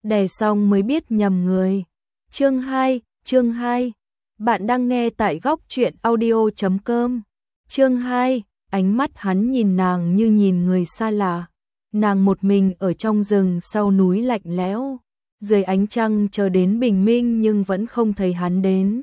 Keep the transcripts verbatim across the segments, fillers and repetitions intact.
đè xong mới biết nhầm người. Chương hai, chương hai. Bạn đang nghe tại góc truyện audio chấm com. Chương hai, ánh mắt hắn nhìn nàng như nhìn người xa lạ. Nàng một mình ở trong rừng sau núi lạnh lẽo, dưới ánh trăng chờ đến bình minh nhưng vẫn không thấy hắn đến.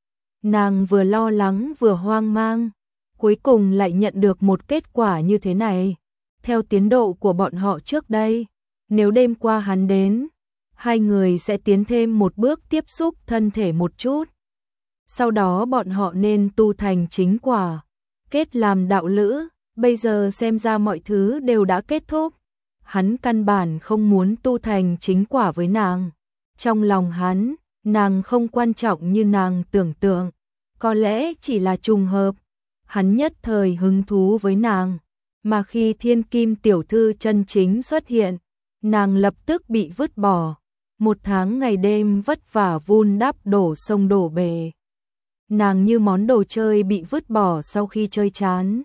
Nàng vừa lo lắng vừa hoang mang, cuối cùng lại nhận được một kết quả như thế này. Theo tiến độ của bọn họ trước đây, nếu đêm qua hắn đến, hai người sẽ tiến thêm một bước tiếp xúc thân thể một chút. Sau đó bọn họ nên tu thành chính quả, kết làm đạo lữ. Bây giờ xem ra mọi thứ đều đã kết thúc. Hắn căn bản không muốn tu thành chính quả với nàng. Trong lòng hắn, nàng không quan trọng như nàng tưởng tượng. Có lẽ chỉ là trùng hợp. Hắn nhất thời hứng thú với nàng. Mà khi thiên kim tiểu thư chân chính xuất hiện, nàng lập tức bị vứt bỏ. Một tháng ngày đêm vất vả vun đắp đổ sông đổ bể. Nàng như món đồ chơi bị vứt bỏ sau khi chơi chán.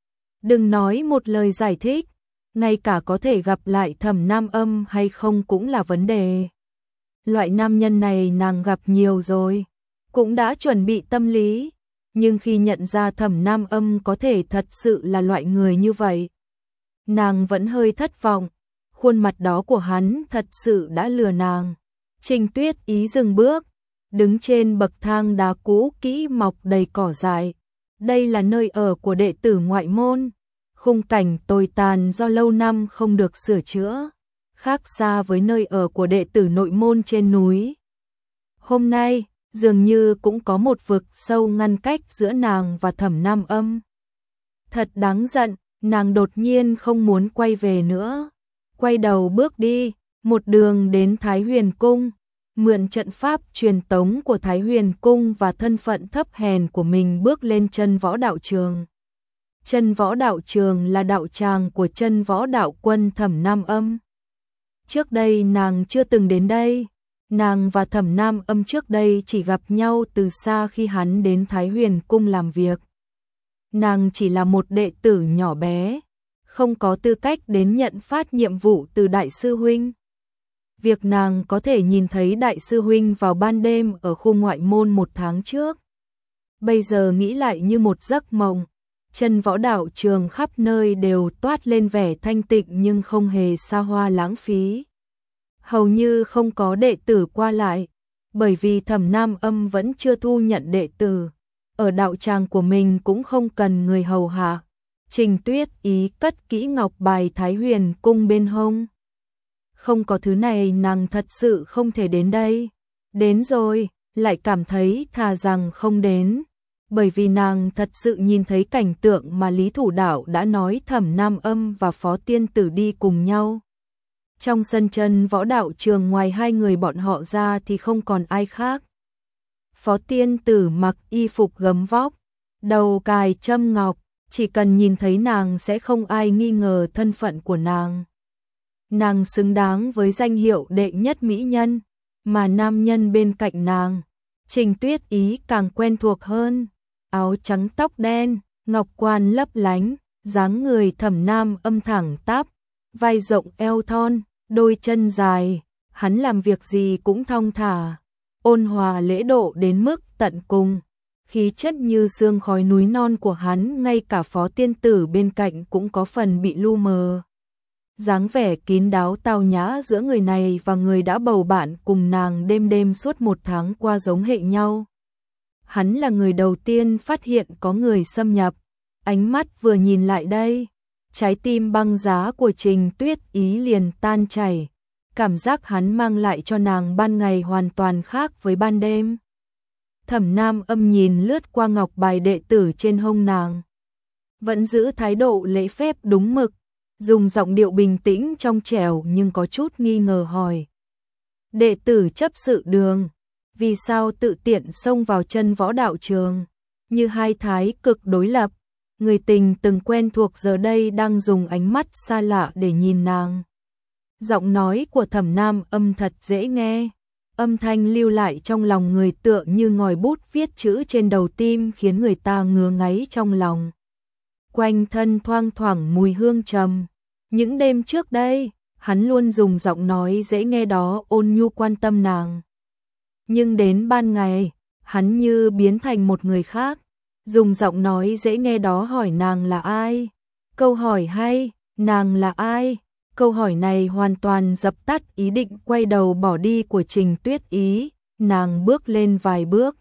Đừng nói một lời giải thích, ngay cả có thể gặp lại Thẩm Nam Âm hay không cũng là vấn đề. Loại nam nhân này nàng gặp nhiều rồi, cũng đã chuẩn bị tâm lý, nhưng khi nhận ra Thẩm Nam Âm có thể thật sự là loại người như vậy, nàng vẫn hơi thất vọng. Khuôn mặt đó của hắn thật sự đã lừa nàng. Trình Tuyết Ý dừng bước, đứng trên bậc thang đá cũ kỹ mọc đầy cỏ dại. Đây là nơi ở của đệ tử ngoại môn, khung cảnh tồi tàn do lâu năm không được sửa chữa, khác xa với nơi ở của đệ tử nội môn trên núi. Hôm nay, dường như cũng có một vực sâu ngăn cách giữa nàng và Thẩm Nam Âm. Thật đáng giận, nàng đột nhiên không muốn quay về nữa. Quay đầu bước đi, một đường đến Thái Huyền Cung, mượn trận pháp truyền tống của Thái Huyền Cung và thân phận thấp hèn của mình bước lên Chân Võ Đạo Trường. Chân Võ Đạo Trường là đạo tràng của Chân Võ Đạo Quân Thẩm Nam Âm. Trước đây nàng chưa từng đến đây, nàng và Thẩm Nam Âm trước đây chỉ gặp nhau từ xa khi hắn đến Thái Huyền Cung làm việc. Nàng chỉ là một đệ tử nhỏ bé, không có tư cách đến nhận phát nhiệm vụ từ đại sư huynh. Việc nàng có thể nhìn thấy đại sư huynh vào ban đêm ở khu ngoại môn một tháng trước, bây giờ nghĩ lại như một giấc mộng. Chân Võ Đạo Trường khắp nơi đều toát lên vẻ thanh tịnh nhưng không hề xa hoa lãng phí. Hầu như không có đệ tử qua lại, bởi vì Thẩm Nam Âm vẫn chưa thu nhận đệ tử. Ở đạo tràng của mình cũng không cần người hầu hạ. Trình Tuyết Ý cất kỹ ngọc bài Thái Huyền Cung bên hông. Không có thứ này nàng thật sự không thể đến đây. Đến rồi, lại cảm thấy thà rằng không đến. Bởi vì nàng thật sự nhìn thấy cảnh tượng mà Lý Thủ Đạo đã nói Thẩm Nam Âm và Phó Tiên Tử đi cùng nhau. Trong sân Chân Võ Đạo Trường ngoài hai người bọn họ ra thì không còn ai khác. Phó Tiên Tử mặc y phục gấm vóc, đầu cài châm ngọc, chỉ cần nhìn thấy nàng sẽ không ai nghi ngờ thân phận của nàng. Nàng xứng đáng với danh hiệu đệ nhất mỹ nhân, mà nam nhân bên cạnh nàng, Trình Tuyết Ý càng quen thuộc hơn. Áo trắng tóc đen, ngọc quan lấp lánh, dáng người Thẩm Nam Âm thẳng tắp, vai rộng eo thon, đôi chân dài, hắn làm việc gì cũng thong thả, ôn hòa lễ độ đến mức tận cùng. Khí chất như sương khói núi non của hắn, ngay cả Phó Tiên Tử bên cạnh cũng có phần bị lu mờ. Dáng vẻ kín đáo tao nhã giữa người này và người đã bầu bạn cùng nàng đêm đêm suốt một tháng qua giống hệ nhau. Hắn là người đầu tiên phát hiện có người xâm nhập. Ánh mắt vừa nhìn lại đây, trái tim băng giá của Trình Tuyết Ý liền tan chảy. Cảm giác hắn mang lại cho nàng ban ngày hoàn toàn khác với ban đêm. Thẩm Nam Âm nhìn lướt qua ngọc bài đệ tử trên hông nàng, vẫn giữ thái độ lễ phép đúng mực, dùng giọng điệu bình tĩnh trong trẻo nhưng có chút nghi ngờ hỏi: đệ tử chấp sự Đường, vì sao tự tiện xông vào Chân Võ Đạo Trường? Như hai thái cực đối lập, người tình từng quen thuộc giờ đây đang dùng ánh mắt xa lạ để nhìn nàng. Giọng nói của Thẩm Nam Âm thật dễ nghe, âm thanh lưu lại trong lòng người tựa như ngòi bút viết chữ trên đầu tim khiến người ta ngứa ngáy trong lòng. Quanh thân thoang thoảng mùi hương trầm. Những đêm trước đây, hắn luôn dùng giọng nói dễ nghe đó ôn nhu quan tâm nàng. Nhưng đến ban ngày, hắn như biến thành một người khác, dùng giọng nói dễ nghe đó hỏi nàng là ai. Câu hỏi hay, nàng là ai? Câu hỏi này hoàn toàn dập tắt ý định quay đầu bỏ đi của Trình Tuyết Ý, nàng bước lên vài bước.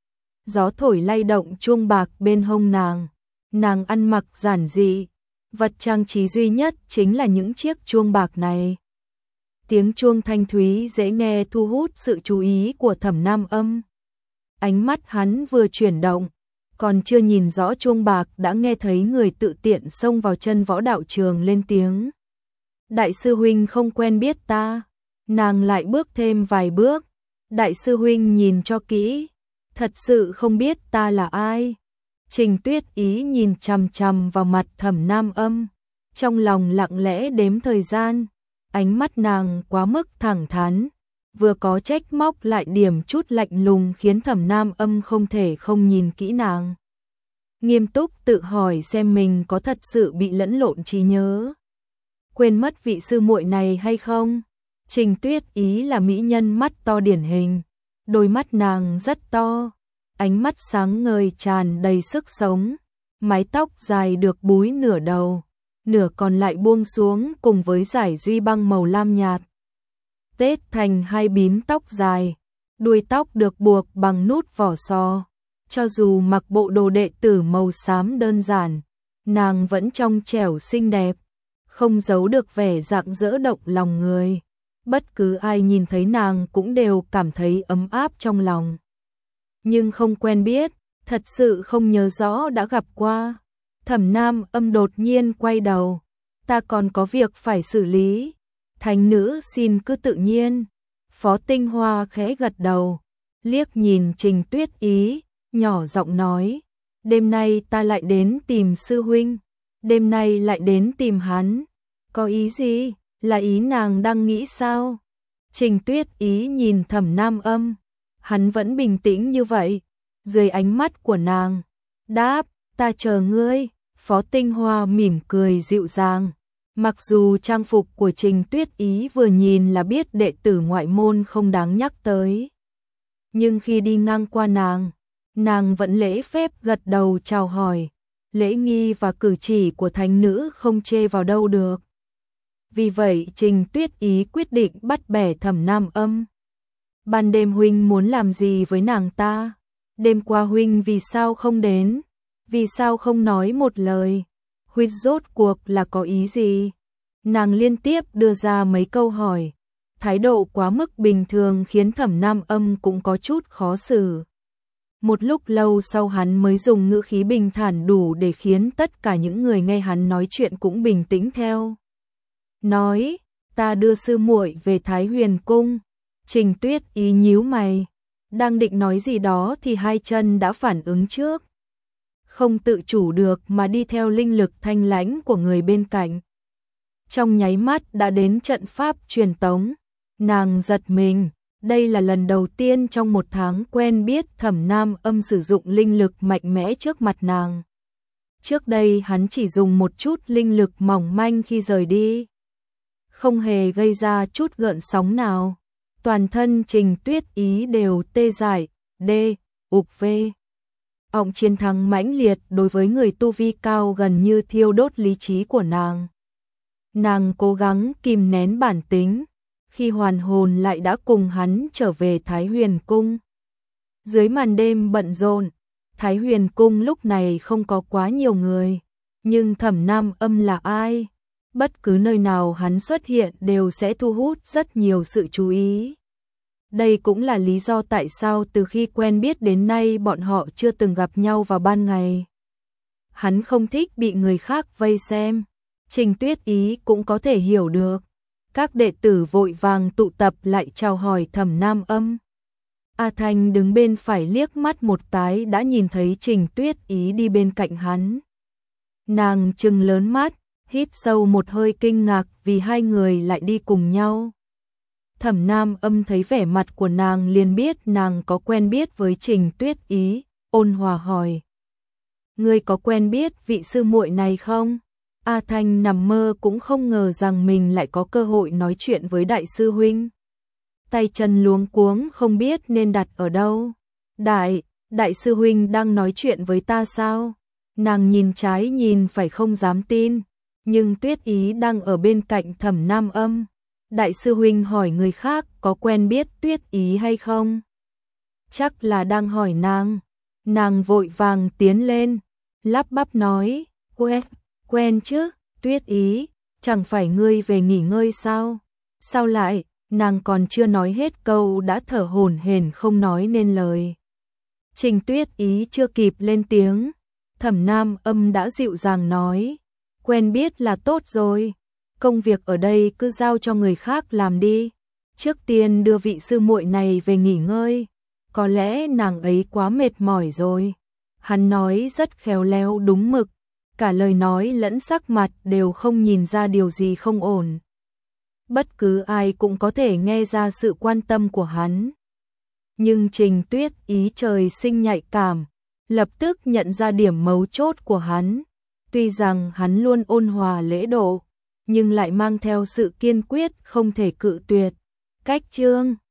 Gió thổi lay động chuông bạc bên hông nàng, nàng ăn mặc giản dị, vật trang trí duy nhất chính là những chiếc chuông bạc này. Tiếng chuông thanh thúy dễ nghe thu hút sự chú ý của Thẩm Nam Âm. Ánh mắt hắn vừa chuyển động, còn chưa nhìn rõ chuông bạc đã nghe thấy người tự tiện xông vào chân võ đạo trường lên tiếng. Đại sư huynh không quen biết ta. Nàng lại bước thêm vài bước. Đại sư huynh nhìn cho kỹ, thật sự không biết ta là ai. Trình Tuyết Ý nhìn chằm chằm vào mặt Thẩm Nam Âm, trong lòng lặng lẽ đếm thời gian. Ánh mắt nàng quá mức thẳng thắn, vừa có trách móc lại điểm chút lạnh lùng khiến Thẩm Nam Âm không thể không nhìn kỹ nàng. Nghiêm túc tự hỏi xem mình có thật sự bị lẫn lộn trí nhớ, quên mất vị sư muội này hay không. Trình Tuyết Ý là mỹ nhân mắt to điển hình, đôi mắt nàng rất to, ánh mắt sáng ngời tràn đầy sức sống, mái tóc dài được búi nửa đầu, nửa còn lại buông xuống cùng với dải duy băng màu lam nhạt. Tết thành hai bím tóc dài, đuôi tóc được buộc bằng nút vỏ sò. Cho dù mặc bộ đồ đệ tử màu xám đơn giản, nàng vẫn trong trẻo xinh đẹp, không giấu được vẻ rạng rỡ động lòng người. Bất cứ ai nhìn thấy nàng cũng đều cảm thấy ấm áp trong lòng. Nhưng không quen biết, thật sự không nhớ rõ đã gặp qua. Thẩm Nam Âm đột nhiên quay đầu, ta còn có việc phải xử lý. Thánh nữ xin cứ tự nhiên. Phó Tinh Hoa khẽ gật đầu, liếc nhìn Trình Tuyết Ý, nhỏ giọng nói, đêm nay ta lại đến tìm sư huynh, đêm nay lại đến tìm hắn. Có ý gì? Là ý nàng đang nghĩ sao? Trình Tuyết Ý nhìn Thẩm Nam Âm, hắn vẫn bình tĩnh như vậy, dưới ánh mắt của nàng, đáp, ta chờ ngươi. Phó Tinh Hoa mỉm cười dịu dàng, mặc dù trang phục của Trình Tuyết Ý vừa nhìn là biết đệ tử ngoại môn không đáng nhắc tới. Nhưng khi đi ngang qua nàng, nàng vẫn lễ phép gật đầu chào hỏi, lễ nghi và cử chỉ của thánh nữ không chê vào đâu được. Vì vậy Trình Tuyết Ý quyết định bắt bẻ Thẩm Nam Âm. Ban đêm huynh muốn làm gì với nàng ta? Đêm qua huynh vì sao không đến? Vì sao không nói một lời? Huynh rốt cuộc là có ý gì? Nàng liên tiếp đưa ra mấy câu hỏi, thái độ quá mức bình thường khiến Thẩm Nam Âm cũng có chút khó xử. Một lúc lâu sau hắn mới dùng ngữ khí bình thản đủ để khiến tất cả những người nghe hắn nói chuyện cũng bình tĩnh theo. Nói, ta đưa sư muội về Thái Huyền Cung. Trình Tuyết Ý nhíu mày, đang định nói gì đó thì hai chân đã phản ứng trước. Không tự chủ được mà đi theo linh lực thanh lãnh của người bên cạnh. Trong nháy mắt đã đến trận pháp truyền tống, nàng giật mình, đây là lần đầu tiên trong một tháng quen biết Thẩm Nam Âm sử dụng linh lực mạnh mẽ trước mặt nàng. Trước đây hắn chỉ dùng một chút linh lực mỏng manh khi rời đi, không hề gây ra chút gợn sóng nào. Toàn thân Trình Tuyết Ý đều tê dại, đê, ục vê. Ọng chiến thắng mãnh liệt đối với người tu vi cao gần như thiêu đốt lý trí của nàng. Nàng cố gắng kìm nén bản tính, khi hoàn hồn lại đã cùng hắn trở về Thái Huyền Cung. Dưới màn đêm bận rộn, Thái Huyền Cung lúc này không có quá nhiều người, nhưng Thẩm Nam Âm là ai? Bất cứ nơi nào hắn xuất hiện đều sẽ thu hút rất nhiều sự chú ý. Đây cũng là lý do tại sao từ khi quen biết đến nay bọn họ chưa từng gặp nhau vào ban ngày. Hắn không thích bị người khác vây xem. Trình Tuyết Ý cũng có thể hiểu được. Các đệ tử vội vàng tụ tập lại chào hỏi Thẩm Nam Âm. A Thanh đứng bên phải liếc mắt một cái đã nhìn thấy Trình Tuyết Ý đi bên cạnh hắn. Nàng trừng lớn mắt, hít sâu một hơi kinh ngạc vì hai người lại đi cùng nhau. Thẩm Nam Âm thấy vẻ mặt của nàng liền biết nàng có quen biết với Trình Tuyết Ý, ôn hòa hỏi. Ngươi có quen biết vị sư muội này không? A Thanh nằm mơ cũng không ngờ rằng mình lại có cơ hội nói chuyện với đại sư huynh. Tay chân luống cuống không biết nên đặt ở đâu. Đại, đại sư huynh đang nói chuyện với ta sao? Nàng nhìn trái nhìn phải không dám tin, nhưng Tuyết Ý đang ở bên cạnh Thẩm Nam Âm. Đại sư huynh hỏi người khác có quen biết Tuyết Ý hay không? Chắc là đang hỏi nàng. Nàng vội vàng tiến lên, lắp bắp nói, quen, quen chứ, Tuyết Ý, chẳng phải ngươi về nghỉ ngơi sao? Sao lại, nàng còn chưa nói hết câu đã thở hổn hển không nói nên lời. Trình Tuyết Ý chưa kịp lên tiếng, Thẩm Nam Âm đã dịu dàng nói, quen biết là tốt rồi, công việc ở đây cứ giao cho người khác làm đi, trước tiên đưa vị sư muội này về nghỉ ngơi, có lẽ nàng ấy quá mệt mỏi rồi. Hắn nói rất khéo léo đúng mực, cả lời nói lẫn sắc mặt đều không nhìn ra điều gì không ổn. Bất cứ ai cũng có thể nghe ra sự quan tâm của hắn. Nhưng Trình Tuyết Ý trời sinh nhạy cảm, lập tức nhận ra điểm mấu chốt của hắn. Tuy rằng hắn luôn ôn hòa lễ độ, nhưng lại mang theo sự kiên quyết không thể cự tuyệt. Cách chương